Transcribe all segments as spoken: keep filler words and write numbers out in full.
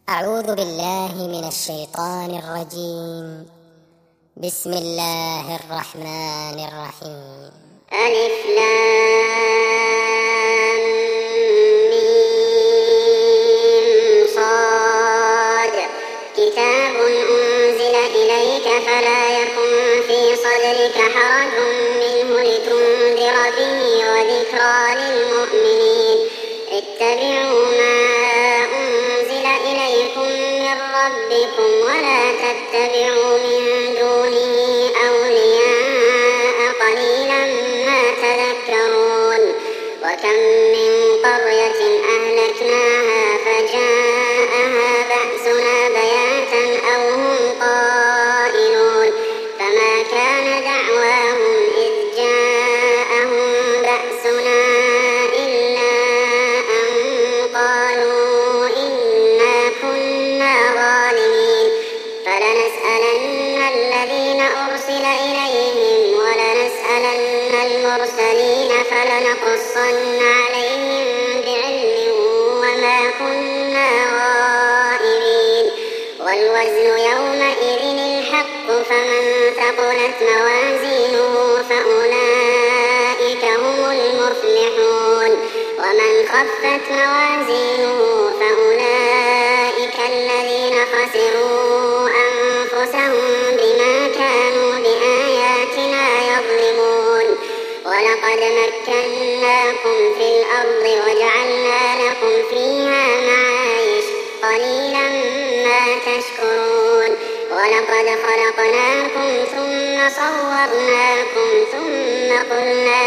أعوذ بالله من الشيطان الرجيم. بسم الله الرحمن الرحيم. ألف لام ميم صاد كتاب أنزل إليك فلا يكن في صدرك حرج منه لتنذر به وذكرى للمؤمنين. اتبعوا ما أنزل إليكم من ربكم ولا تتبعوا من دونه أولياء قليلا ما تذكرون. وكم من قرية أهلكناها فجاءها بأسنا بياتا أو هم قائلون فما كان دعواهم إذ جاءهم بأسنا إلا أن قالوا إنا كنا ظالمين. فلنسألن الذين أرسل إليهم ولنسألن المرسلين فلنقصن عليهم بعلم وما كنا غائبين. والوزن يومئذ الحق فمن ثقلت موازينه فأولئك هم المفلحون ومن خفت موازينه فأولئك الذين خسروا أنفسهم بما كانوا بآياتنا يظلمون. ولقد مكناكم في الأرض وجعلنا لكم فيها معايش قليلا ما تشكرون. ولقد خلقناكم ثم صورناكم ثم قلنا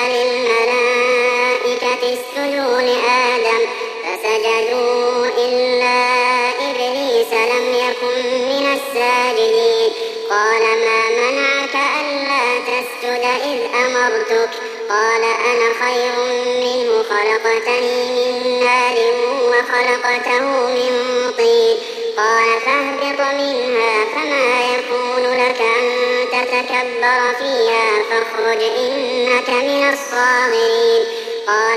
للملائكة اسجدوا لآدم فسجدوا إلا إبليس لم يكن من الساجدين. قال ما منعك ألا تسجد إذ أمرتك؟ قال أنا خير منه خلقتني من نار وخلقته من طين. قال فاهبط منها فما يكون لك أن تتكبر فيها فاخرج إنك من الصاغرين. قال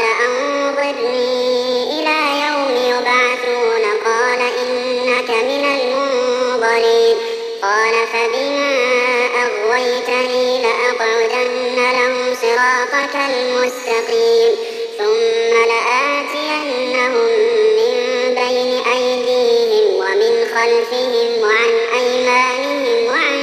أنظرني إلى يوم يبعثون قال إنك من المنظرين. قال فبما أغويتني لأقعدن لهم صراطك المستقيم ثم لآتينهم من بين أيديهم ومن خلفهم وعن أيمانهم وعن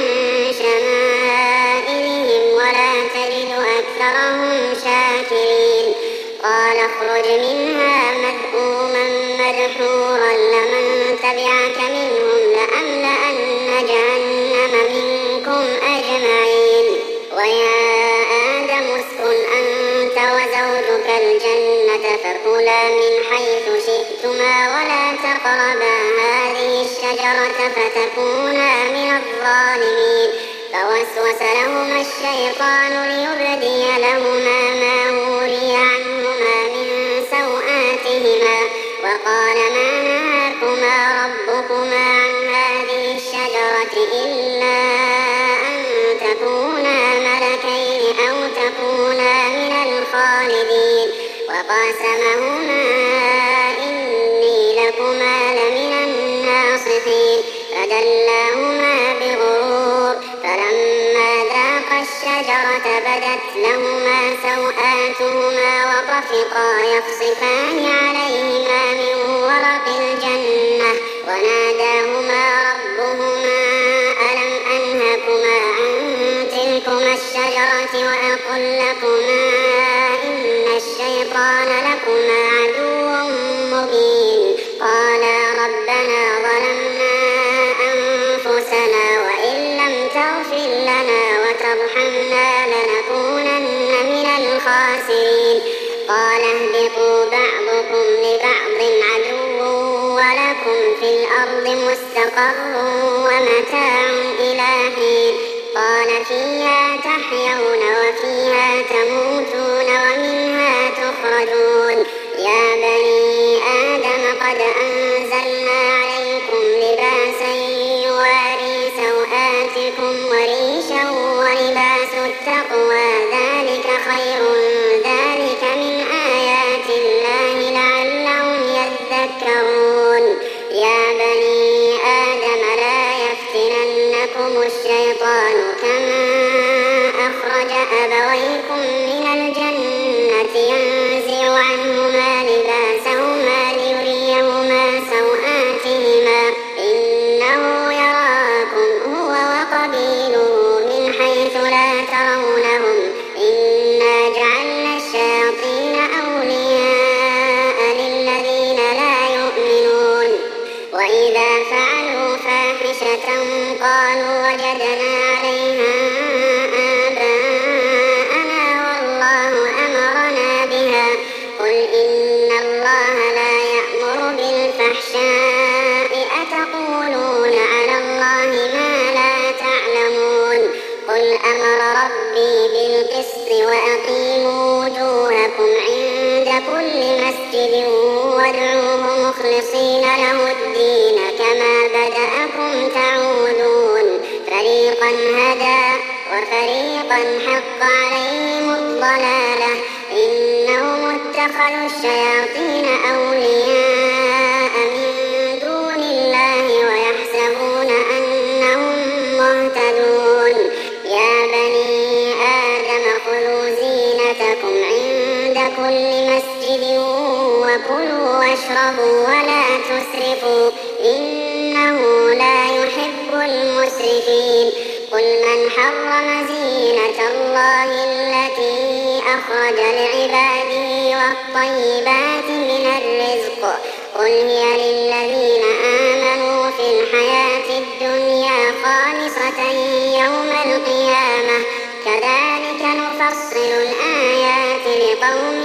شمائلهم ولا تجد أكثرهم شاكرين. قال اخرج منها مذءوما مدحورا لمن تبعك منهم لأملأن جهنم منكم أجمعين. ويا آدم اسكن أنت وزوجك الجنة فكلا من حيث شئتما ولا تقربا هذه الشجرة فتكونا من الظالمين. فوسوس لهما الشيطان ليبدي لهما ما وري عنهما من سوآتهما وقال ما نهاكما ربكما عن هذه الشجرة إلا أن تكونا ملكين أو تكونا من الخالدين. وقاسمهما إني لكما لمن الناصحين فدلاهما بغرور فلما ذاقا الشجرة بدت لهما سوآتهما وطفقا يخصفان عليهما من ورق الجنة وناداهما ربهما ألم أنهكما عن تلكما الشجرة وأقل لكما إن الشيطان لكما عدو مبين. قالا ربنا ظلمنا أنفسنا وإن لم تغفر لنا وترحمنا لنكونن من الخاسرين. قال اهبطوا بعضكم لبعض عدو ولكم في الأرض مستقر ومتاع إلى حين. قال فيها تحيون وفيها تموتون ومنها تخرجون. يا بني آدم قد أنزلنا عليكم لباسا يواري سوآتكم وريشا ولباس التقوى ذلك خير ذلك من آيات الله لعلهم يذكرون. يا بني أخرج أبويكم من الجنة ينزع عنهما لباسهما ليريهما سوآتهما إنه يراكم هو وقبيله من حيث لا ترونهم إنا جعلنا الشياطين أولياء للذين لا يؤمنون وإذا فعلوا فاحشة قالوا وجدنا عليها آباءنا والله أمرنا بها قل إن الله لا يأمر بالفحشاء أتقولون على الله ما لا تعلمون قل أمر ربي بالقسط وأقيموا وجوهكم عند كل مسجد وادعوه مخلصين له الدين كما بدأكم تعودون فريقا هدى وفريقا حق عليهم الضلالة إنهم اتخذوا الشياطين أولياء من دون الله ويحسبون أنهم مهتدون يا بني آدم خذوا زينتكم عند كل مسجد وكلوا واشربوا ولا تسرفوا إنه لا يحب المسرفين قل من حرم زينة الله التي أخرج لعباده والطيبات من الرزق قل هي للذين آمنوا في الحياة الدنيا خالصة يوم القيامة كذلك نفصل الآيات لقوم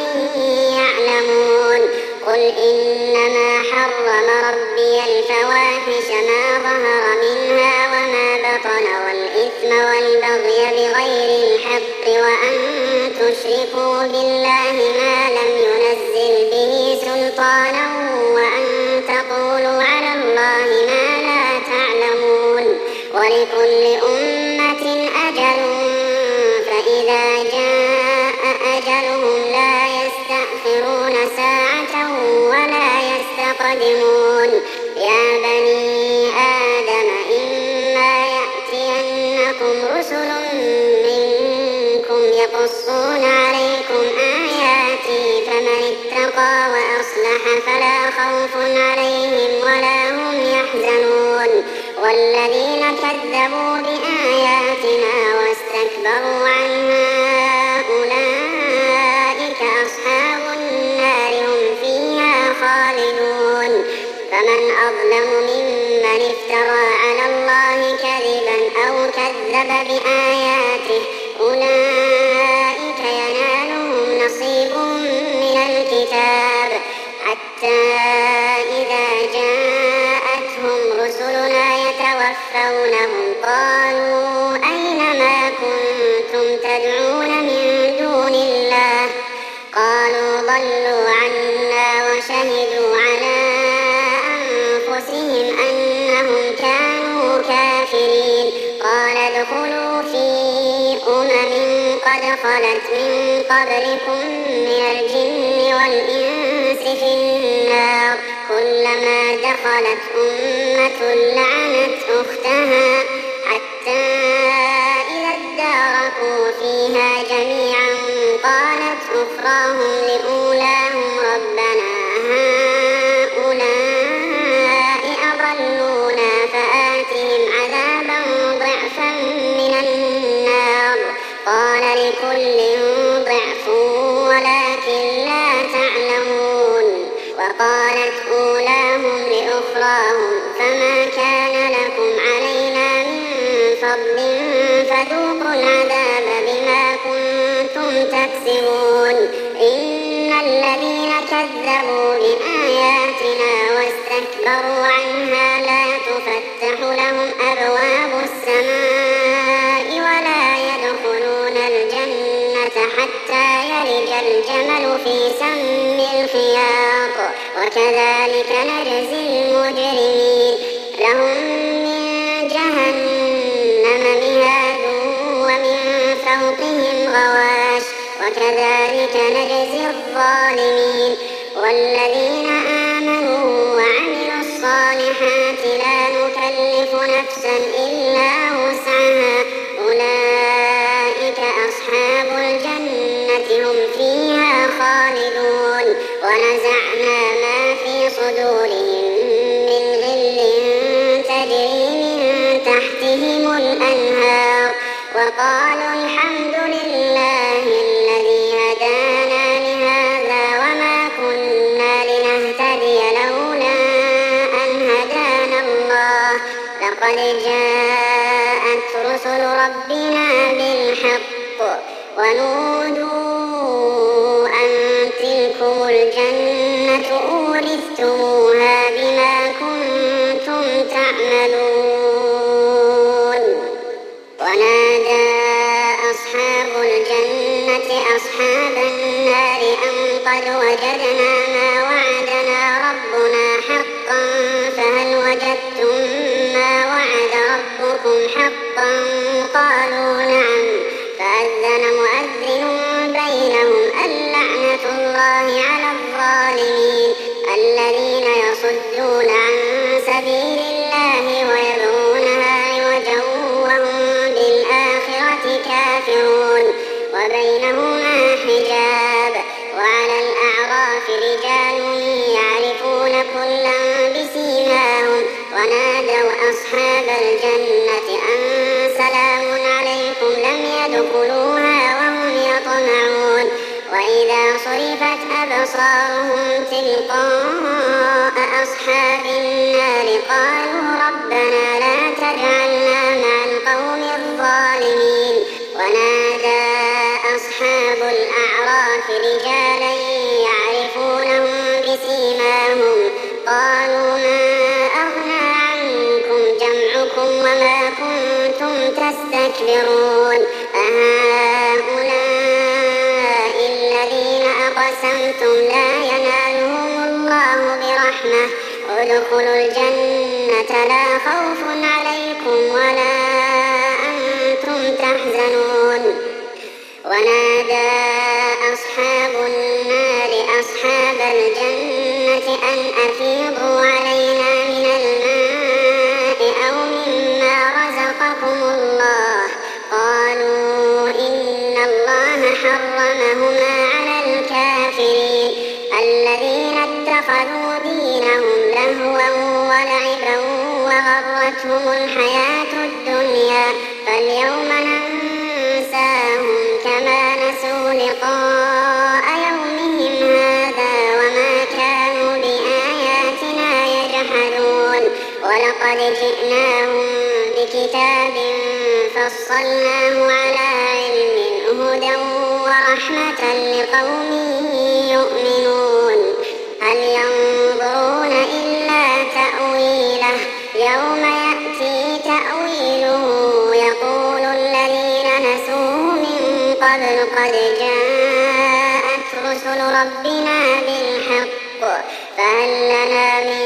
يعلمون قل إنما حرم ربي الفواحش ما ظهر منها وما بطن والإثم والبغي بغير الحق وأن تشركوا بالله ما لم ينزل به سلطانا وأن تقولوا على الله ما لا تعلمون ولكل أمة أجل فإذا جاء أجلهم لا يستأخرون ساعة ولا يستقدمون يا بني آدم إما يأتينكم رسل منكم يقصون عليكم آياتي فمن اتقى وأصلح فلا خوف عليهم ولا هم يحزنون والذين كذبوا بآياتنا واستكبروا عنها أولئك أصحاب النار هم فيها خالدون فمن أظلم ممن افترى على الله كذبا أو كذب بآياته أولئك ينالهم نصيب من الكتاب حتى إذا جاءتهم رسلنا يتوفونهم قالوا أين ما كنتم تدعون من دون الله قالوا ضلوا عنا وشهدوا على أنفسهم أنهم كانوا كافرين قال ادخلوا في أمم قد خلت من قبلكم من الجن والإنس في النار كلما دخلت أمة لعنت أختها حتى إذا اداركوا فيها جميعا قالت أخراهم لأولاهم ربنا هؤلاء أضلونا فآتهم عذابا ضعفا من النار قال لكل ضعف ولكن لا تعلمون وقالت أولاهم لأخراهم فما كان لكم علينا من فضل فذوقوا العذاب بما كنتم تكسبون إن الذين كذبوا بآياتنا واستكبروا عنها لا تفتح لهم أبواب السماء ولا يدخلون الجنة حتى يلج الجمل في سم الخياط وكذلك نجزي المجرمين لهم من جهنم مهاد ومن فوقهم غواش وكذلك نجزي الظالمين والذين آمنوا وعملوا الصالحات لا نكلف نفسا إلا وسعها أولئك أصحاب صدورهم من غل تجري من تحتهم الأنهار وقالوا الحمد لله الذي هدانا لهذا وما كنا لنهتدي لولا أن هدانا الله لقد جاءت رسل ربنا بالحق ونودوا أن تلكم الجنة أورثتموها بما كنتم تعملون ونادى أصحاب الجنة أصحاب النار أن قد وجدنا ما وعدنا ربنا حقا فهل وجدتم ما وعد ربكم حقا قالوا نعم فأذن مؤذن بينهم اللعنة الله على الظالمين الذين يصدون عن سبيل الله ويبغونها عوجا وهم بالآخرة كافرون وبينهما حجاب وعلى الأعراف رجال يعرفون كلا بسيماهم ونادوا أصحاب الجنة أن سلام عليكم لم يدخلوها وهم يطمعون وإذا صرفت أبصارهم تلقاء أصحاب النار قالوا ربنا لا تجعلنا مع القوم الظالمين ونادى أصحاب الأعراف رجالا يعرفونهم بسيماهم قالوا ما أغنى عنكم جمعكم وما كنتم تستكبرون أهؤلاء الذين أقسمتم لا ينالهم الله برحمة ادخلوا الجنة لا خوف عليكم ولا أنتم تحزنون ونادى أصحاب النار أصحاب الجنة أن أفيضوا علينا من الماء أو مما رزقكم الله قالوا إن الله حرمهما على الكافرين الذين اتخذوا دينهم لهوا ولعبا وغرتهم الحياة الدنيا فاليوم ننساهم كما نسوا لقاء يومهم هذا وما كانوا بآياتنا يجحدون ولقد جئناهم بكتاب فصلناه على علم هدى ورحمة لقوم يؤمنون هل ينظرون إلا تأويله يوم يأتي تأويله يقول الذين نسوه من قبل قد جاءت رسل ربنا بالحق فهل لنا من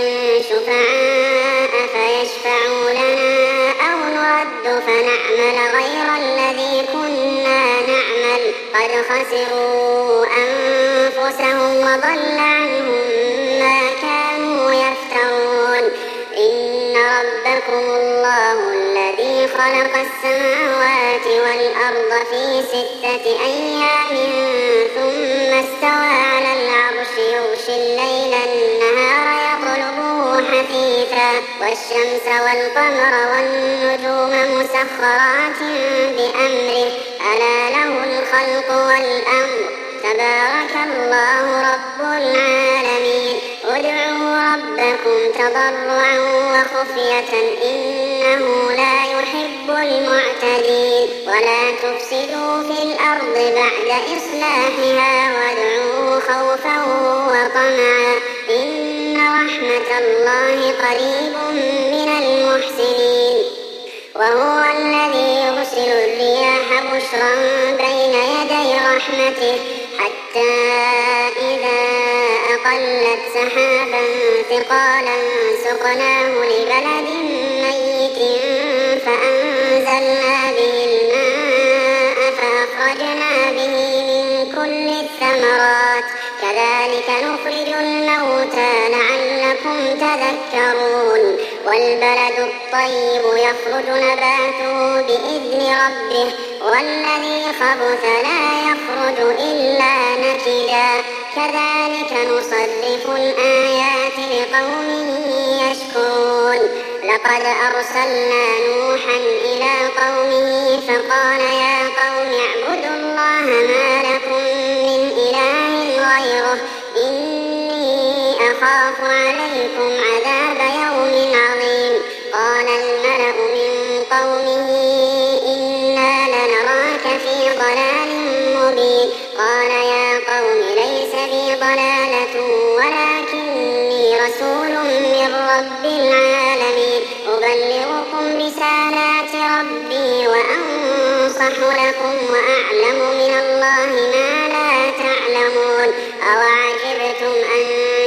شفعاء فيشفعوا لنا أو نرد فنعمل غير الذي كنا نعمل قد خسروا أنفسهم وضل عنهم ما كانوا يفترون إن ربكم الله الذي خلق السماوات والأرض في ستة أيام ثم استوى على العرش يغشي الليل النهار يطلبه حثيثا والشمس والقمر والنجوم مسخرات بأمره ألا له الخلق والأمر تبارك الله رب العالمين ادعوا ربكم تضرعا وخفية إنه لا يحب المعتدين ولا تفسدوا في الأرض بعد إصلاحها وادعوه خوفا وطمعا إن رحمة الله قريب من المحسنين وهو الذي يرسل الرياح بشرا بين يدي رحمته حتى إذا أقلت سحابا ثقالا سقناه لبلد ميت فأنزلنا به الماء فأخرجنا به من كل الثمرات كذلك نخرج الموتى لعلكم تذكرون والبلد الطيب يخرج نباته بإذن ربه والذي خبث لا يخرج إلا نكدا كذلك نصرف الآيات لقوم يشكرون لقد أرسلنا نوحا إلى قومه فقال يا قوم اعبدوا الله ما لكم من إله غيره إني أخاف عليكم عذاب يوم عظيم قال الملأ من قومه إنا لنراك في ضلال مبين قال يا قوم ليس بي ضلالة ولكني رسول من رب العالمين أبلغكم رسالات ربي وأنصح لكم وأعلم من الله ما لا تعلمون أوعجبتم أن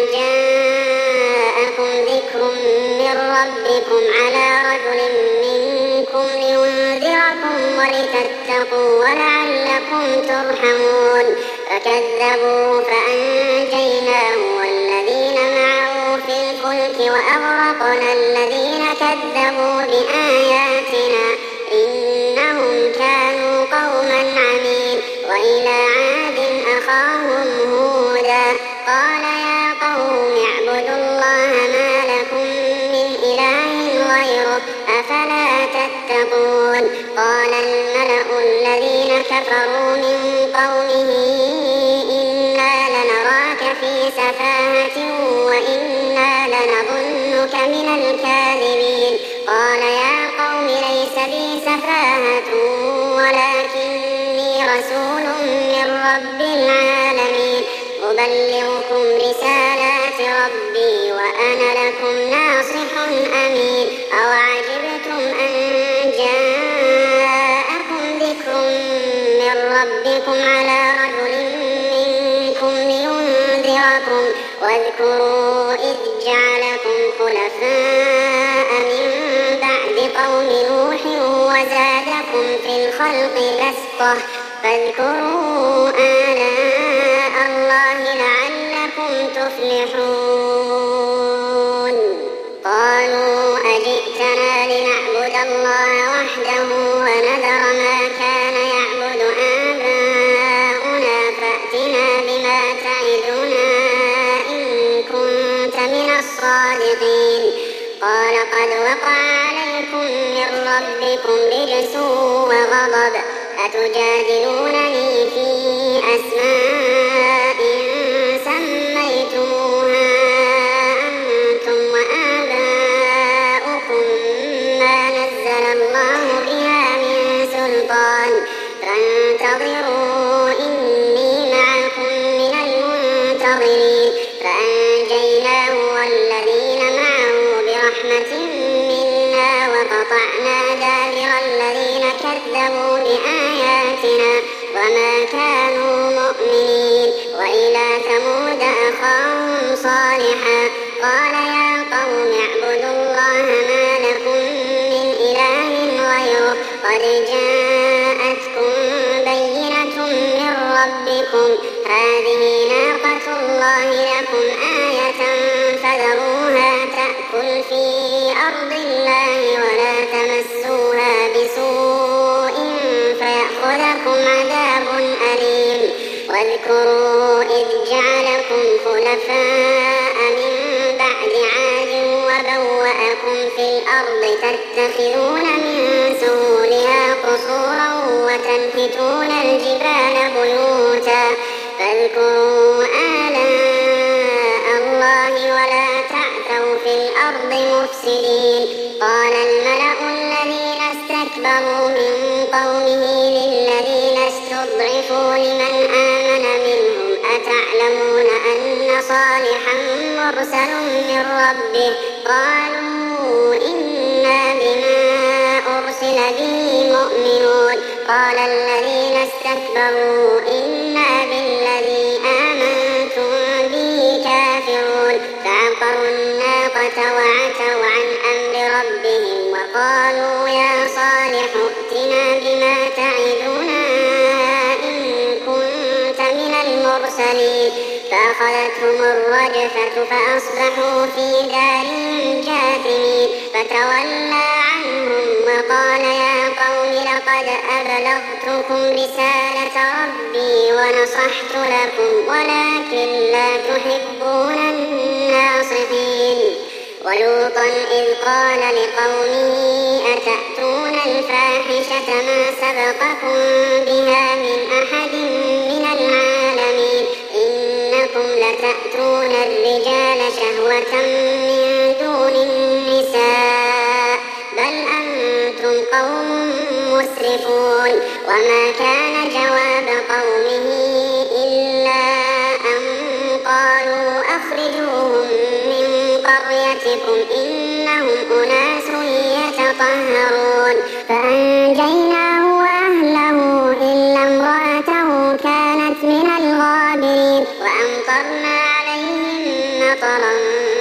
جاءكم ذكر من ربكم على رجل منكم لينذركم ولتتقوا ولعلكم ترحمون فكذبوا فأنجيناه والذين معه في الفلك وأغرقنا الذين كذبوا بآياتنا إنهم كانوا قوما عمين وإلى عاد أخاهم هودا قال يا قوم اعبدوا الله ما لكم من إله غيره أفلا تتقون قال الملأ الذين كفروا من قومه إنا لنراك في سفاهة وإنا لنظنك من الكاذبين قال يا قوم ليس بي سفاهة ولكني رسول من رب العالمين أبلغكم رسالات ربي وأنا لكم ناصح أمين أوعجبتم أن جاءكم ذكر من ربكم على رجل منكم لينذركم واذكروا إذ جعلكم خلفاء من بعد قوم نوح وزادكم في الخلق بسطة فاذكروا آلاء الله لعلكم تفلحون قالوا أجئتنا لنعبد الله وحده ونذر ما كان يعبد آباؤنا فأتنا بما تعدنا إن كنت من الصادقين قال قد وقع عليكم من ربكم رجس وغضب أتجادلونني في أسماء سميتموها أنتم وآباؤكم ما نزل الله بها من سلطان فانتظروا إني معكم من المنتظرين فأنجيناه والذين معه برحمة منا وقطعنا دابر الذين كذبوا بآياتنا وما كانوا مؤمنين وإلى ثمود أخاهم صالحا قال يا قوم اعبدوا الله ما لكم من إله غيره قد جاءتكم بينة من ربكم هذه ناقة الله لكم آية فذروها تأكل في أرض الله ولا تمسوها بسوء فيأخذكم عذاب أليم واذكروا إذ جعلكم خلفاء من بعد عاد وبوأكم في الأرض تتخذون من سهولها قصورا وتنحتون الجبال بيوتا فاذكروا آلاء الله ولا تعثوا في الأرض مفسدين قال الملأ الذين استكبروا من قومه للذين استضعفوا لمن آمن منهم أتعلمون أن صالحا مرسل من ربه قالوا إنا بما أرسل به مؤمنون قال الذين استكبروا إنا بالذي آمنتم به كافرون فعقروا الناقة وعتوا عن أمر ربهم وقالوا يا صالح ائتنا بما تعدنا إن كنت من المرسلين فأخذتهم الرجفة فأصبحوا في دارهم جاثمين فتولى عنهم وقال يا قوم لقد أبلغتكم رسالة ربي ونصحت لكم ولكن لا تحبون الناصحين. ولوطا إذ قال لقومه أتأتون الفاحشة ما سبقكم بها من أحد من العالمين إنكم لتأتون الرجال شهوة من دون النساء بل أنتم قوم مسرفون. وما كان جواب قومه إلا أن قالوا أخرجوهم من قريتكم إنهم أناس يتطهرون فأنجيناه وأهله إلا امرأته كانت من الغابرين وأمطرنا عليهم مطرا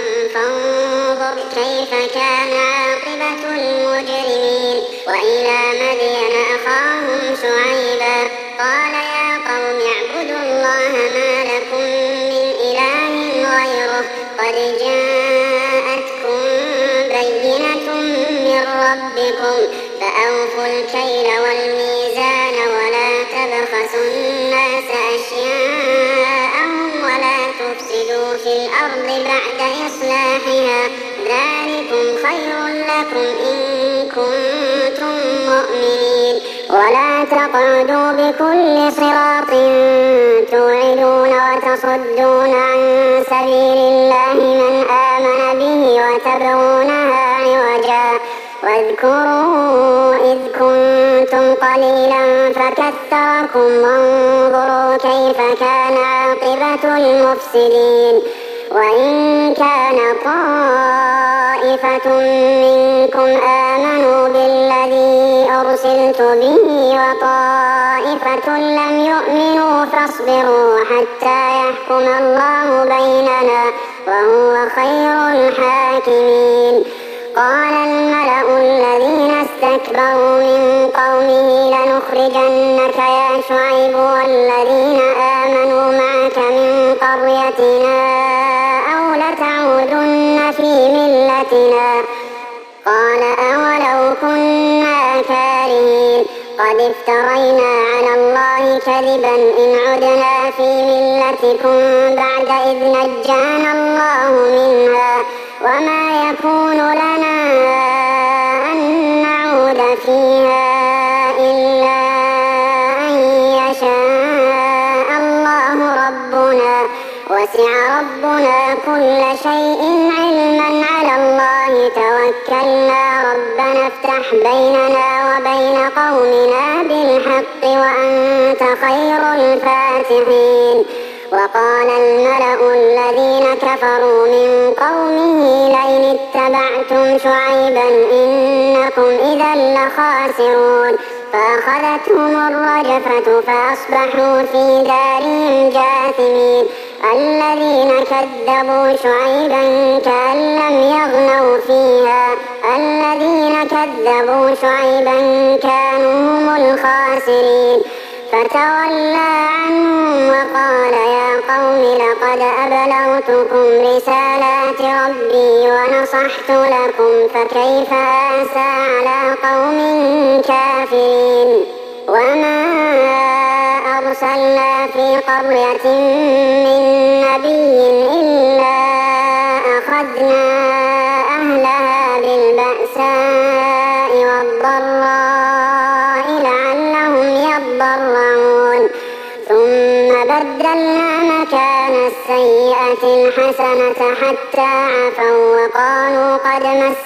فانظر كيف كان عاقبة المجرمين. وإلى مدين أخاهم شعيبا قال يا قوم اعبدوا الله ما لكم من إله غيره قد جاءتكم بينة من ربكم فأوفوا الكيل والميزان ولا تبخسوا الناس أشياءهم ولا تفسدوا في الأرض بعد إصلاحها ذلكم خير لكم إن كنتم مؤمنين. ولا تقعدوا بكل صراط توعدون وتصدون عن سبيل الله من آمن به وتبغونها عوجا واذكروا إذ كنتم قليلا فكثركم وانظروا كيف كان عاقبة المفسدين. وإن كان طائفة منكم آمنوا بالذي أرسلت به وطائفة لم يؤمنوا فاصبروا حتى يحكم الله بيننا وهو خير الحاكمين. قال الملأ الذين استكبروا من قومه لنخرجنك يا شعيب والذين آمنوا معك من قريتنا أو لتعودن في ملتنا قال أولو كنا كارهين قد افترينا على الله كذبا إن عدنا في ملتكم بعد إذ نجانا الله منها وما يكون لنا أن نعود فيها إلا أن يشاء الله ربنا وسع ربنا كل شيء علما على الله توكلنا ربنا افتح بيننا وبين قومنا بالحق وأنت خير الفاتحين. وقال الملأ الذين كفروا من قومه لئن اتبعتم شعيبا إنكم إذا لخاسرون فأخذتهم الرجفة فأصبحوا في دارهم جاثمين. الذين كذبوا شعيبا كأن لم يغنوا فيها الذين كذبوا شعيبا كانوا هم الخاسرين. فتولى عنهم وقال يا قوم لقد أبلغتكم رسالات ربي ونصحت لكم فكيف آسى على قوم كافرين. وما أرسلنا في قرية من نبي إلا أخذنا أهلها بالبأساء والضراء لعلهم يضرعون ثم بدلنا مكان السيئة الحسنة حتى عفوا وقالوا قد مس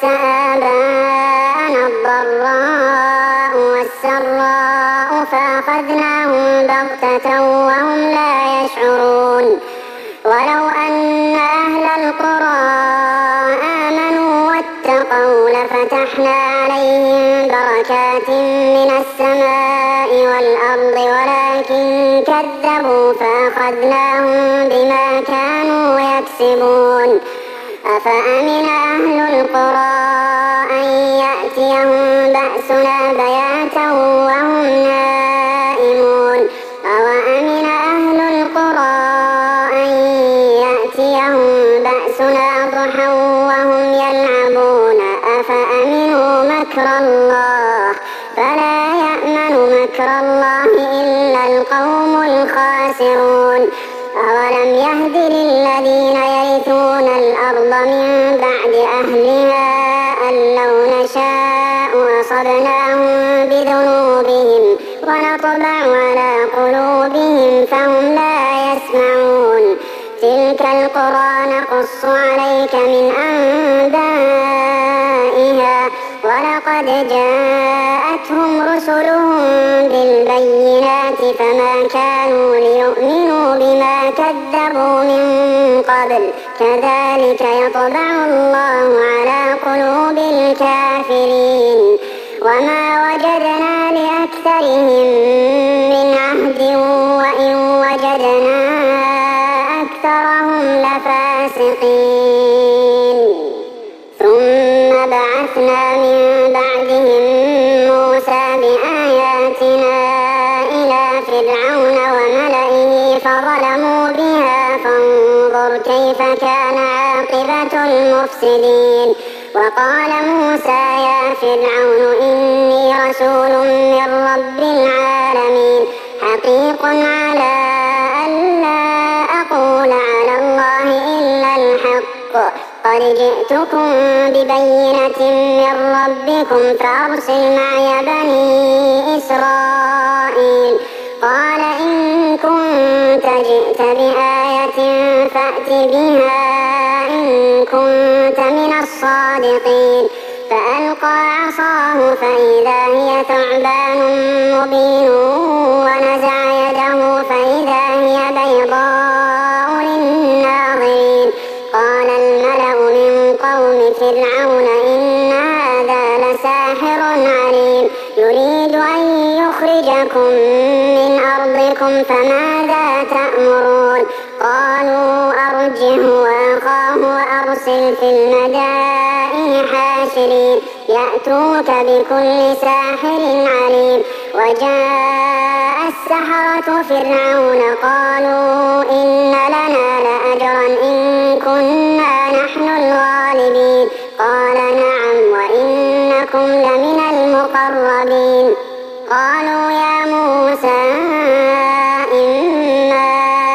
آباءنا الضراء والسراء فأخذناهم بغتة وهم لا يشعرون. ولو أن أهل القرى آمنوا واتقوا لفتحنا عليهم بركات من السماء والأرض ولكن كذبوا فأخذناهم بما كانوا يكسبون. أفأمن أهل القرى أن يأتيهم بأسنا بياتا وهم نائمون أوأمن أهل القرى أن مكر الله فلا يأمن مكر الله إلا القوم الخاسرون. أولم يهد للذين يرثون الأرض من بعد أهلها أن لو نشاء أصبناهم بذنوبهم ونطبع على قلوبهم فهم لا يسمعون. تلك القرى نقص عليك من أنبائها ولقد جاءتهم رسلهم بالبينات فما كانوا ليؤمنوا بما كذبوا من قبل كذلك يطبع الله على قلوب الكافرين. وما وجدنا لأكثرهم من عهد وإن وجدنا أكثرهم لفاسقين. ثم بعثنا من بعدهم موسى بآياتنا إلى فرعون وملئه فظلموا بها فانظر كيف كان عاقبة المفسدين. وقال موسى يا فرعون إني رسول من رب العالمين حقيق على ألا أقول على الله إلا الحق قد جئتكم ببينة من ربكم فأرسل معي بني إسرائيل. قال إن كنت جئت بآية فأت بها إن كنت من الصادقين. فألقى عصاه فإذا هي ثعبان مبين ونزع يده فإذا هي بيضاء للناظرين. قال الملأ من قوم فرعون إن هذا لساحر عليم يريد أن يخرجكم من أرضكم فماذا تأمرون. قالوا أرجه وأخاه وأرسل في المدائن حاشرين يأتوك بكل ساحر عليم. وجاء السحرة فرعون قالوا إن لنا لأجرا إن كنا نحن الغالبين. قال نعم وإنكم لمن المقربين. قالوا يا موسى إما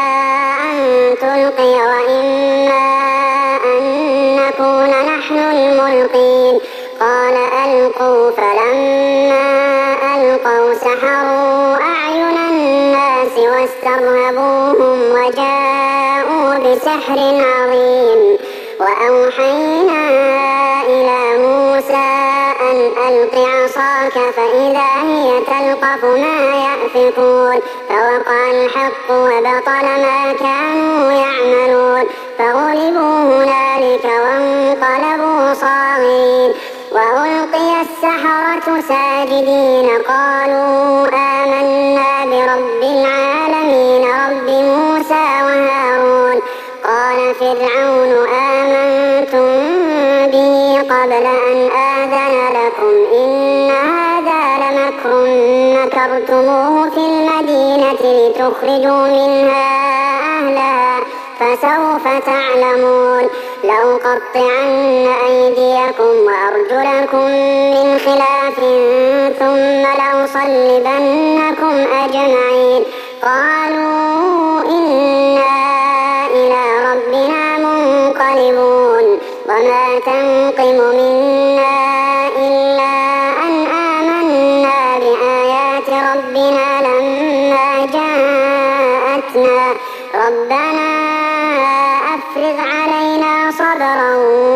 أن تلقي وإما أن نكون نحن الملقين. قال ألقوا فلما ألقوا سحروا أعين الناس واسترهبوهم وجاءوا بسحر عظيم. وأوحينا إلى موسى أن ألق عصاك فإذا هي تلقف ما يأفكون. فوقع الحق وبطل ما كانوا يعملون فغلبوا هنالك وانقلبوا صاغرين. وألقي السحرة ساجدين قالوا آمنا برب العالمين رب موسى وهارون. قال فرعون آمنتم به قبل أن آذن لكم إن هذا لمكر مكرتموه في المدينة لتخرجوا منها أهلها فسوف تعلمون. لأقطعن أيديكم وأرجلكم من خلاف ثم لأصلبنكم أجمعين. قالوا إنا إلى ربنا منقلبون. وما تنقم منا إلا أن آمنا بآيات ربنا لما جاءتنا ربنا أفرغ علينا صبرا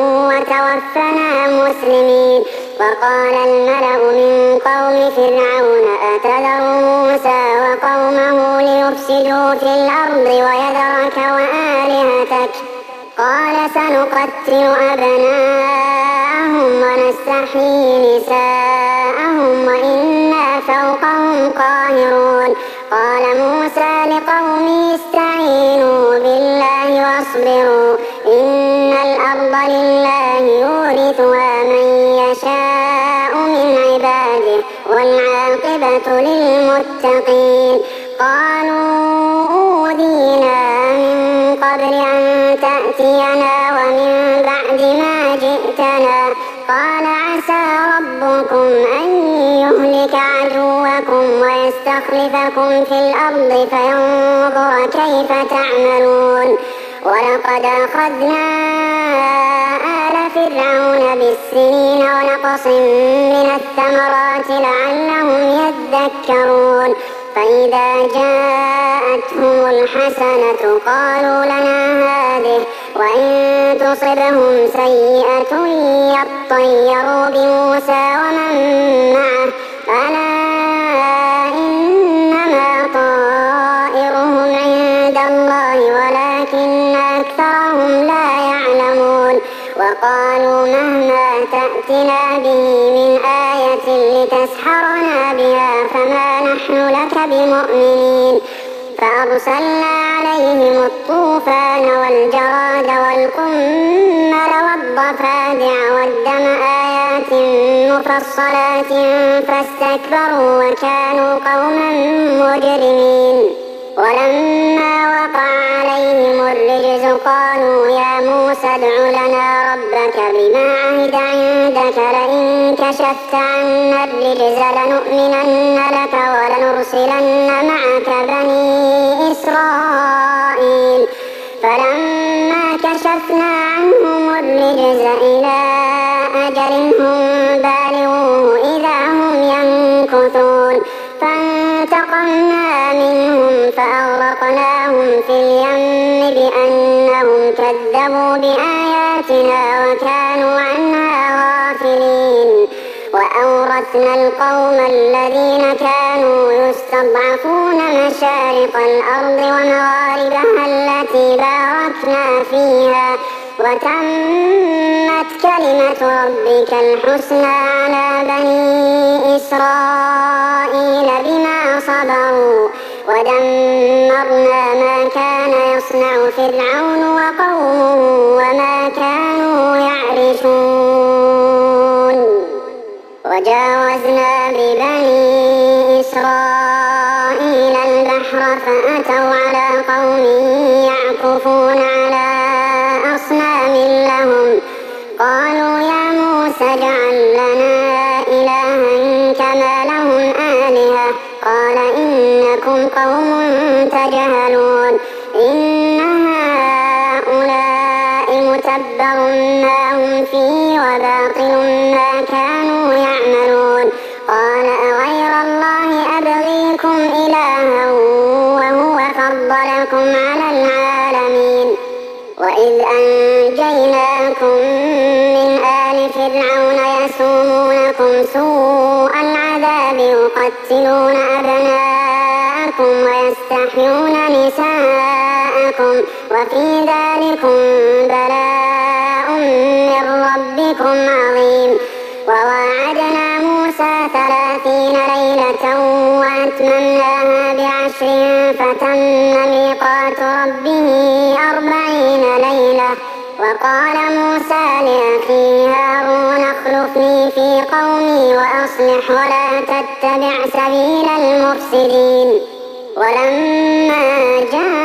وتوفنا مسلمين. وقال الملأ من قوم فرعون أتذر موسى وقومه ليفسدوا في الأرض ويذرك وآلهتك قال سنقتل أبناءهم ونستحيي نساءهم وإنا فوقهم قاهرون. قال موسى لقومه استعينوا بالله واصبروا إن الأرض لله يورثها من يشاء من عباده والعاقبة للمتقين. قالوا أوذينا من قبل أن تأتينا ومن بعد ما جئتنا قال عسى ربنا ربكم أن يهلك عدوكم ويستخلفكم في الأرض فينظر كيف تعملون. ولقد أخذنا آل فرعون بالسنين ونقص من الثمرات لعلهم يذكرون. فإذا جاءتهم الحسنة قالوا لنا هذه وإن تصبهم سيئة يطيروا بموسى ومن معه ألا إنما طائرهم عند الله ولكن أكثرهم لا يعلمون. وقالوا مهما تأتنا به من آية لتسحرنا بها فما نحن لك بمؤمنين. فأرسلنا عليهم الطوفان والجراد والقمل والضفادع والدم آيات مفصلات فاستكبروا وكانوا قوما مجرمين. ولما وقع عليهم الرجز قالوا يا موسى ادع لنا ربك بما عهد عندك لئن كشفت عنا الرجز لنؤمنن لك ولنرسلن معك بني إسرائيل. فلما كشفنا عنهم الرجز إلى أجل هم بالغوه إذا هم ينكثون. فانتقمنا منهم فأغرقناهم في اليم بأنهم كذبوا بآياتنا وكانوا عنها غافلين. وأورثنا القوم الذين كانوا يستضعفون مشارق الأرض ومغاربها التي باركنا فيها وتمت كلمة ربك الحسنى على بني إسرائيل بما صبروا ودمرنا ما كان يصنع فرعون وقومه وما كانوا يعرشون. وجاوزنا ببني إسرائيل البحر فأتوا على قوم يعكفون على أصنام لهم قالوا يا موسى اجعل لنا إلها كما لهم آلهة قال إنكم قوم تجهلون. إن هؤلاء متبر ما هم فيه وباطل ما كانوا يعملون. قال أغير الله أبغيكم إلها وهو فضلكم على العالمين. وإذ أنجيناكم من آل فرعون يسومونكم سوء العذاب يقتلون أبناءكم ويستحيون نساءكم وفي ذلكم بلاء من ربكم عظيم. وواعدنا موسى ثلاثين ليلة وأتممناها بعشر فتم ميقات ربه أربعين ليلة. وقال موسى لأخيه هارون اخلفني في قومي وأصلح ولا تتبع سبيل المفسدين. ولما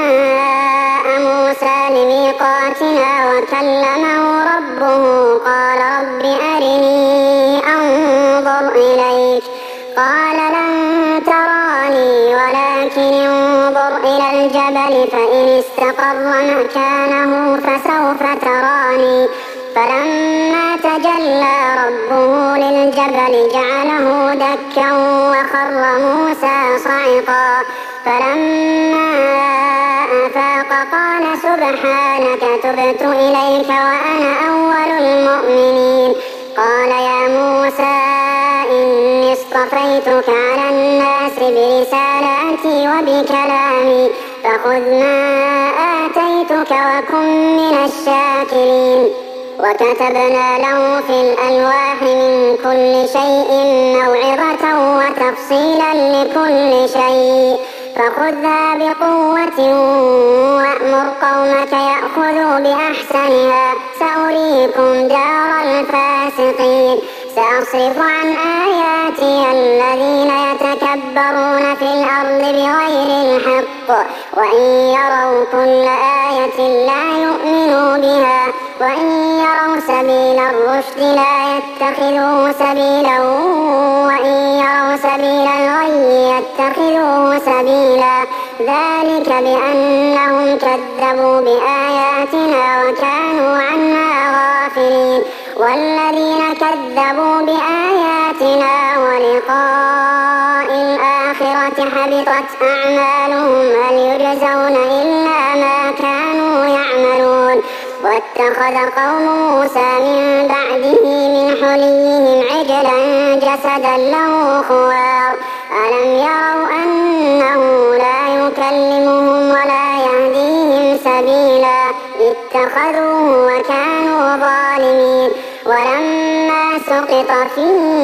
جاء موسى لميقاتنا وكلمه ربه قال رب أرني أنظر إليك قال لن تراني ولكن انظر إلى الجبل فإن استقر مكانه فسوف تراني. فلما تجلى ربه للجبل جعله دكا وخر موسى صعقا. فلما أفاق قال سبحانك تبت إليك وأنا أول المؤمنين. قال يا موسى إني اصطفيتك على الناس برسالاتي وبكلامي فخذ ما آتيتك وكن من الشاكرين. وكتبنا له في الألواح من كل شيء موعظة وتفصيلا لكل شيء فخذها بقوة وأمر قومك يأخذوا بأحسنها سأريكم دار الفاسقين. سأصرف عن آياتي الذين يتكبرون في الأرض بغير الحق وإن يروا كل آية لا يؤمنوا بها وإن يروا سبيل الرشد لا يتخذوه سبيلا وإن يروا سبيل الغي يتخذوه سبيلا ذلك بأنهم كذبوا بآياتنا وكانوا عنها غافلين والذين كذبوا بآياتنا ولقاء الآخرة حبطت أعمالهم هل يجزون إلا ما كانوا يعملون واتخذ قوم موسى من بعده من حليهم عجلا جسدا له خوار ألم يروا أنه لا يكلمهم ولا يهديهم سبيلا اتخذوه وكانوا ظالمين ولما سقط في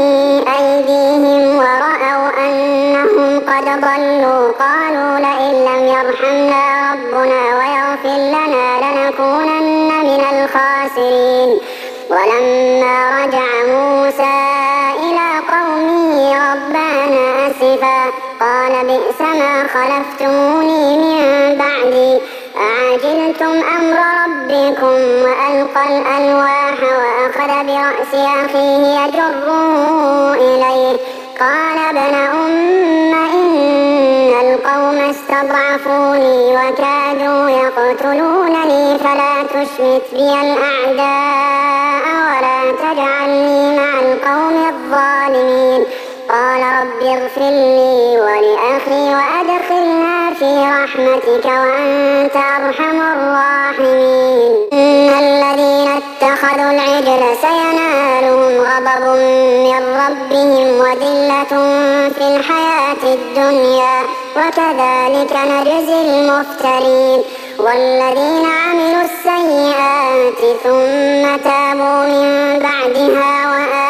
أيديهم ورأوا أنهم قد ضلوا قالوا لئن لم يرحمنا ربنا ويغفر لنا لنكونن من الخاسرين ولما رجع موسى إلى قومه غضبان أسفا قال بئس ما خلفتموني من بعدي أعجلتم أمر ربكم وألقى الألواح وأخذ برأس أخيه يجره إليه قال ابن أم إن القوم استضعفوني وكادوا يقتلونني فلا تشمت بي الأعداء ولا تجعلني مع القوم الظالمين قال رب اغفر لي ولأخي وأدخلنا في رحمتك وأنت أرحم الراحمين إن الذين اتخذوا العجل سينالهم غضب من ربهم وذلة في الحياة الدنيا وكذلك نجزي المفترين والذين عملوا السيئات ثم تابوا من بعدها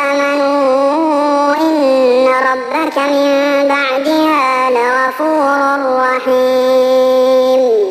وآمنوا إن ربك من بعدها لغفور رحيم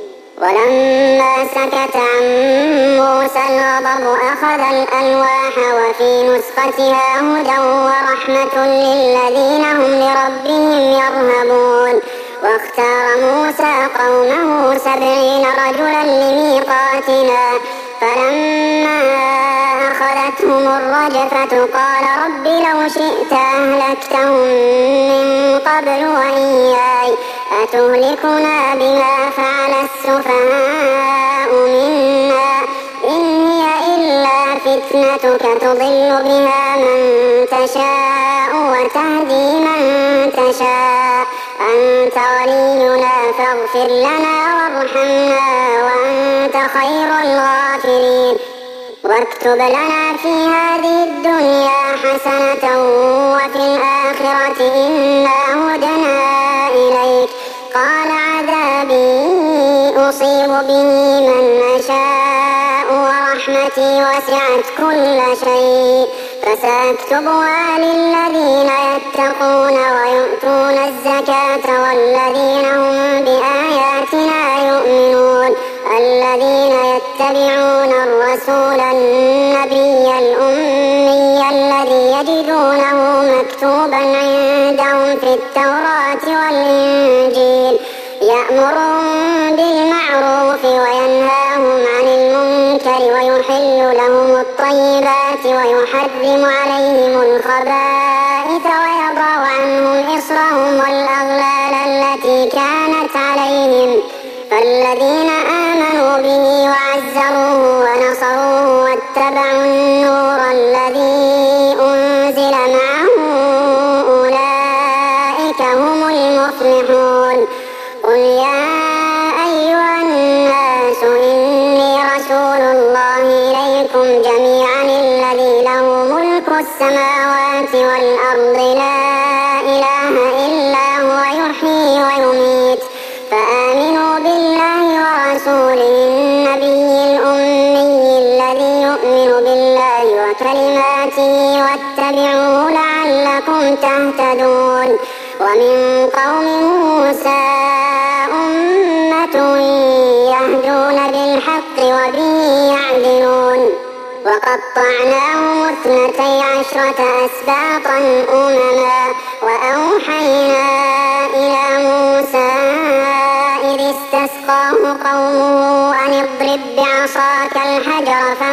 ولما سكت عن موسى الغضب أخذ الألواح وفي نسختها هدى ورحمة للذين هم لربهم يرهبون واختار موسى قومه سبعين رجلا لميقاتنا فلما أخذتهم الرجفة قال رب لو شئت أهلكتهم من قبل وإياي أتهلكنا بما فعل السفهاء منا إن هي إلا فتنتك تضل بها من تشاء وتهدي من تشاء أنت ولينا فاغفر لنا وارحمنا وأنت خير الغافرين واكتب لنا في هذه الدنيا حسنة وفي الآخرة إنا هدنا إليك قال عذابي أصيب به من أشاء ورحمتي وسعت كل شيء فسأكتبها للذين يتقون ويؤتون الزكاة والذين هم بآياتنا يؤمنون الذين يتبعون الرسول النبي الأمي الذي يجدونه مكتوبا عندهم في التوراة والإنجيل يأمرهم بالمعروف وينهاهم عن المنكر ويحل لهم الطيبات ويحرم عليهم الخبائث ويضع عنهم إصرهم والأغلال التي كانت عليهم فالذين آمنوا به وعزروه ونصروه واتبعوا النور الذي أنزل معه أولئك هم المفلحون قل يا أيها الناس إني رسول الله إليكم جميعا الذي له ملك السماوات والأرض لا إله إلا هو يحيي ويميت فآمنوا بالله ورسوله النبي الأمي الذي يؤمن بالله وكلماته واتبعوه لعلكم تهتدون ومن قوم موسى أمة يهدون بالحق وبه يعدلون وقطعناهم اثنتي عشرة أسباطا أمما وأوحينا إلى موسى إذ استسقاه قومه أن اضرب بعصاك الحجر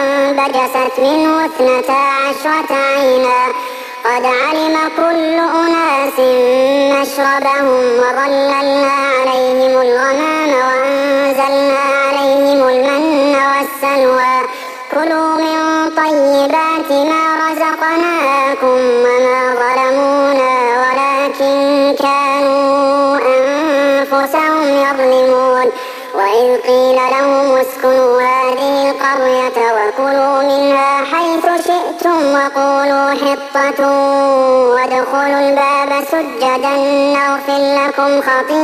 فانبجست منه اثنتا عشرة عينا قد علم كل أناس مشربهم وظللنا عليهم الغمام وأنزلنا عليهم المن والسلوى كلوا من طيبات ما رزقناكم وما ظلمونا ولكن كانوا أنفسهم يظلمون وإذ قيل لهم اسكنوا هذه القرية وكلوا منها حيث شئتم وقولوا حطة وادخلوا الباب سجدا نغفر لكم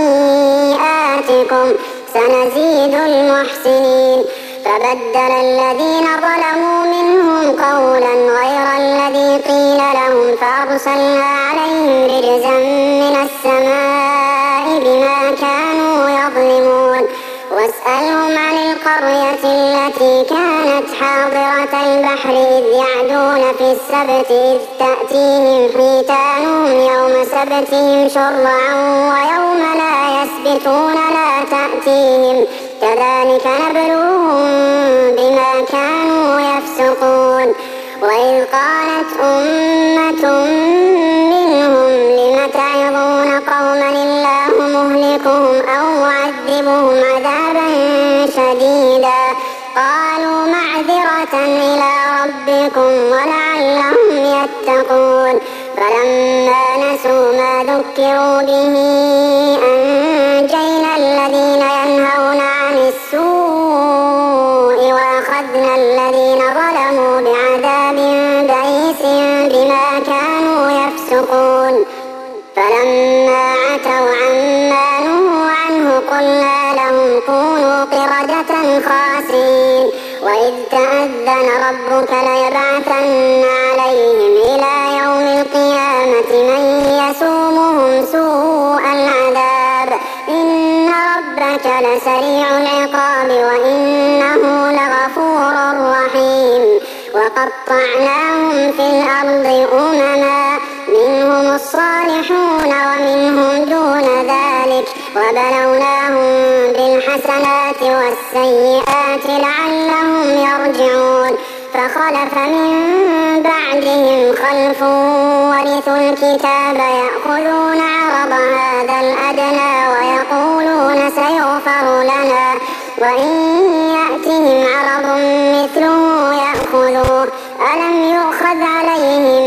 خطيئاتكم سنزيد المحسنين فبدل الذين ظلموا منهم قولا غير الذي قيل لهم فأرسلنا عليهم رجزا من السماء بما كانوا يظلمون واسألهم عن القرية التي كانت حاضرة البحر إذ يعدون في السبت إذ تأتيهم حيتانهم يوم سبتهم شرعا ويوم لا يسبتون لا تأتيهم كذلك نبلوهم بما كانوا يفسقون وإذ قالت أمة منهم لم تعظون قوما الله مهلكهم أو معذبهم عذابا شديدا قالوا معذرة إلى ربكم ولعلهم يتقون فلما نسوا ما ذكروا به أنجينا الذين ينهون عن السوء وأخذنا الذين ظلموا بعذاب بئيس بما كانوا يفسقون فلما عتوا عما نهوا عنه قلنا لهم كونوا قردة خاسئين وإذ تأذن ربك ليبعثن عليهم إلى يوم القيامة من يسومهم سوء العذاب إن ربك لسريع العقاب وإنه لغفور رحيم وقطعناهم في الأرض أمما منهم الصالحون ومنهم دون ذلك وبلوناهم بالحسنات والسيئات لعلهم يرجعون فخلف من بعدهم خلف ورثوا الكتاب يأخذون عرض هذا الأدنى ويقولون سيغفر لنا وإن يأتهم عرض مثله يأخذوه ألم يؤخذ عليهم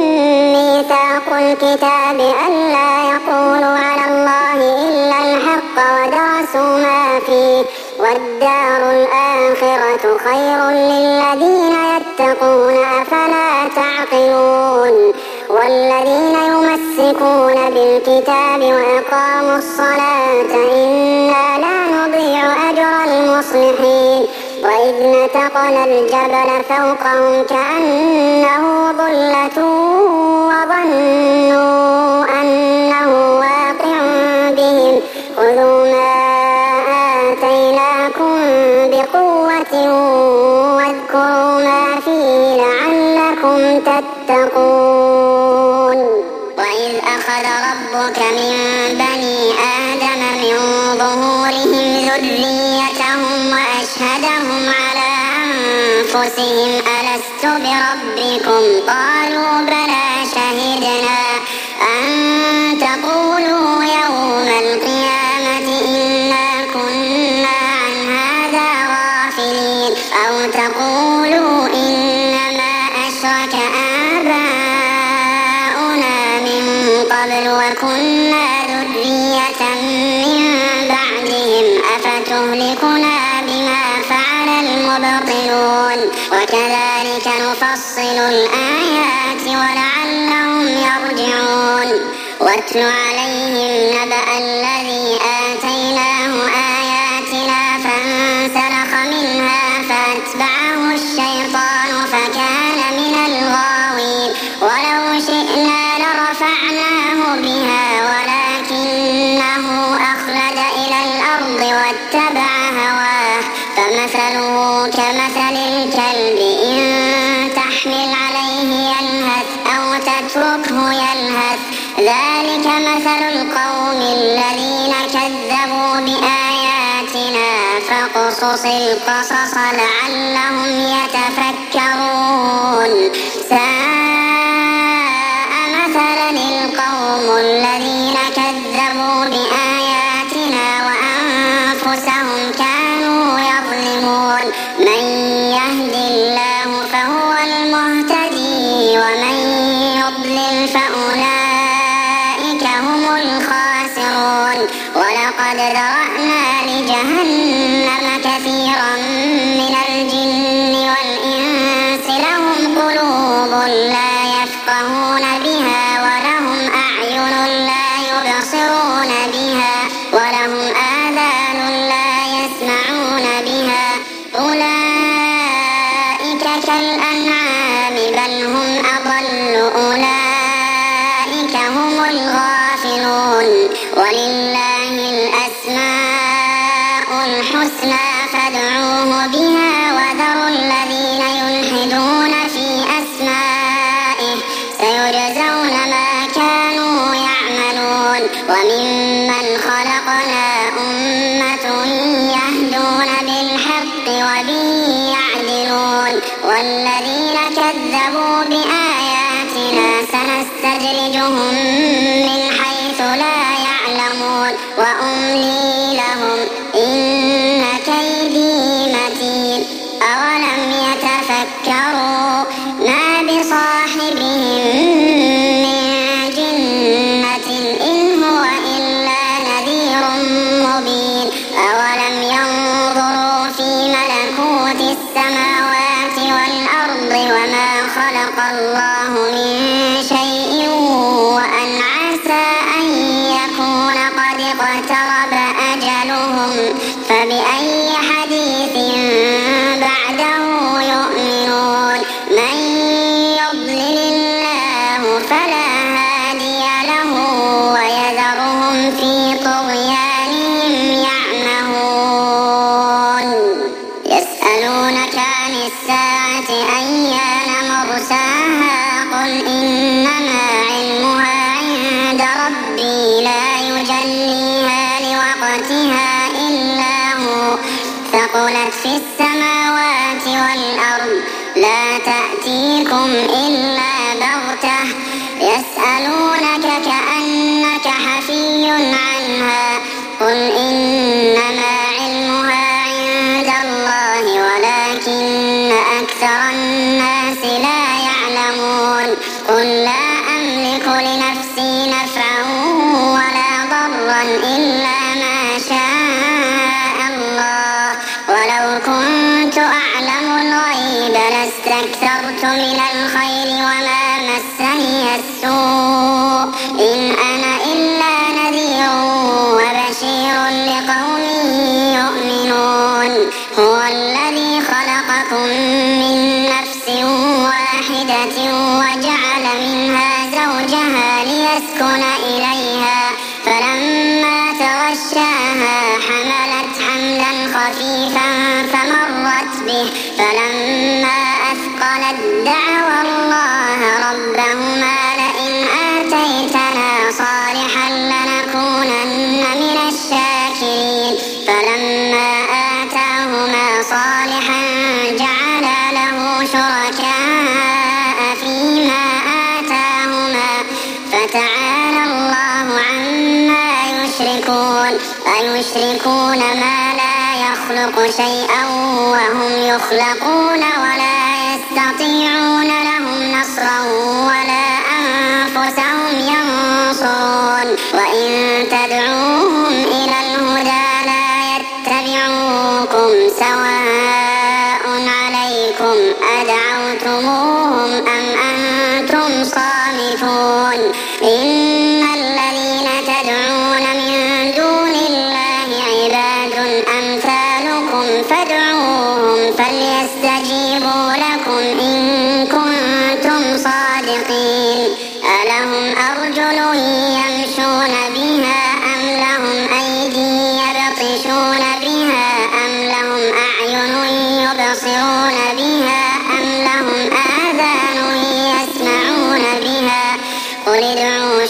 ميثاق الكتاب ألا يقولوا على الله إلا الحق ودرسوا ما فيه والدار الآخرة خير للذين يتقون أفلا تعقلون والذين يمسكون بالكتاب وأقاموا الصلاة إنا لا نضيع أجر المصلحين وإذ نتقنا الجبل فوقهم كأنه ظلة وظنوا أنه واقع بهم خذوا ما آتيناكم بقوة واذكروا ما فيه لعلكم تتقون وإذ أخذ ربك من بني آدم من ظهورهم ذريتهم وأشهدهم على أنفسهم ألست بربكم قالوا بلى شهدنا أن تقولوا يوم القيامة إنا كنا عن هذا غافلين أو تقولوا إنما أشرك آباؤنا من قبل وكنا ذرية من بعدهم أفتهلكنا بما فعل المبطلون وكذلك نفصل الآيات ولعلهم يرجعون واتل عليهم نبأ الذي آتيناه آياتنا فانسلخ منها فأتبعه الشيطان فكان من الغاوين ولو شئنا لرفعناه بها ولكنه أخلد إلى الأرض واتبع هواه فمثله كمثل الكلب إن تحمل عليه يلهث أو تتركه يلهث ذلك مثل القوم الذين كذبوا بآياتنا فاقصص فاقصص القصص لعلهم يتفكرون ساء مثلا القوم الذين كذبوا بآياتنا وأنفسهم كانوا يظلمون من يهد الله فهو المهتدي ومن يضلل فأولئك هم الخاسرون ولقد ذرأنا لجهنم كثيرا من الجن والإنس لهم قلوب لا يفقهون بها ولهم أعين لا يبصرون بها ولهم آذان لا يسمعون بها أولئك كالأنعام بل هم أضل أولئك هم الغافلون ولله الأسماء الحسنى فادعوه بها وذروا الذين يلحدون في أسمائه سيجزون ما كانوا يعملون وممن خلقنا أمة يهدون بالحق وبه يعدلون والذين كذبوا بآياتنا سنستدرجهم من حيث لا يعلمون وأملي لهم إن كيدي متين أولم يتفكروا ما بصاحبهم من جنة إن هو إلا نذير مبين أولم ينظروا في ملكوت السماوات والأرض وما خلق الله من شيء وأن عسى أن يكون قد اقترب أجلهم فبأي حديث بعده يؤمنون من يضلل الله فلا هادي له ويذرهم في طغيانهم يعمهون يسألونك عن الساعة أيان مرساها قل إنما علمها عند ربي لا يجليها لوقتها إلا هو ثقلت في السماوات والأرض لا تأتيكم إلا بغتة يسألونك كأنك حفي عنها قل إنما علمها عند الله ولكن أكثر الناس لا يعلمون قل لا أملك لنفسي نفعا ولا ضرا إلا ما شاء الله ولو كنت أعلم الغيب لاستكثرت من الخير وما مسني السوء إن أنا إلا نذير وبشير لقوم يؤمنون هو الذي خلقكم من نفس واحدة وجعل منها زوجها ليسكن إليها فلما تغشاها حملت حملا خفيفا فمرت به فلما أثقلت دعوى الله ربهما لئن آتيتنا صالحا لنكونن من الشاكرين فلما آتاهما صالحا جعلا له شركاء فيما آتاهما فتعالى الله عما يشركون أيشركون ما لا يخلق شيئا وهم يخلقون ولا يستطيعون لهم نصرا ولا أنفسهم ينصرون وإن تدعوهم إلى الهدى لا يتبعوكم سواء عليكم أدعوتموهم أم أنتم صامتون إن الذين تدعون من دون الله عباد أمثالكم فادعوهم فليستجيبوا لكم إن كنتم صادقين ألهم أرجل يمشون بها أم لهم أيدي يبطشون بها أم لهم أعين يبصرون بها أم لهم آذان يسمعون بها قل ادعوا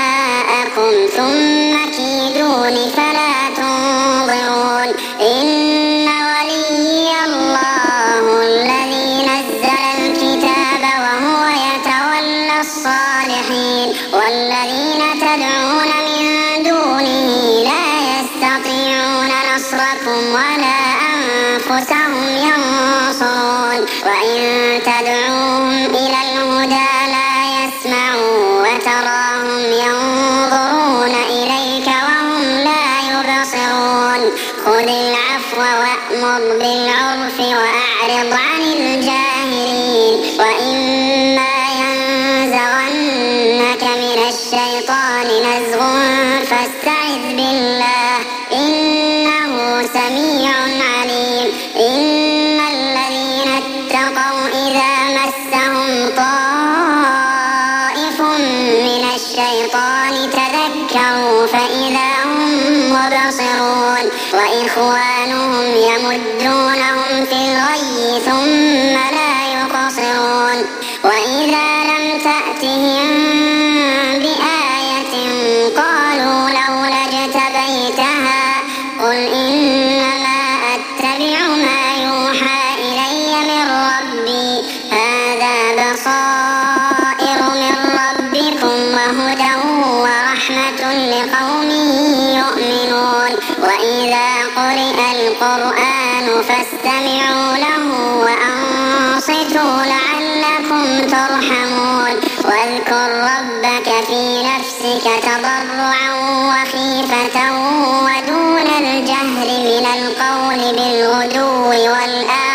شركاءكم ثم كيدون فلا تنظرون إن الصالحين. والذين تدعون من دونه لا يستطيعون نصركم ولا أنفسهم ينصرون. وإن تدعوهم إلى الهدى لا يسمعوا وتراهم ينظرون إليك وهم لا يبصرون. خذ العفو وأمر بالعرف وأعرض عن الجاهلين. وإما ينزغنك من الشيطان نزغ فاستعذ بالله إنه سميع عليم. إن الذين اتقوا إذا مسهم طائف من الشيطان تذكروا فإذا هم مبصرون. وإخوانهم يمدونهم في الغي ثم لا يقصرون. وإذا لم تأتهم بآية قالوا لولا اجتبيتها قل إنما أتبع ما يوحى إلي من ربي هذا بصائر من ربكم وهدى ورحمة لقوم يؤمنون. وإذا قرئ القرآن فاستمعوا له وأنصتوا لعلكم ترحمون. واذكر ربك في نفسك تضرعا وخيفة ودون الجهر من القول بالغدو والآصال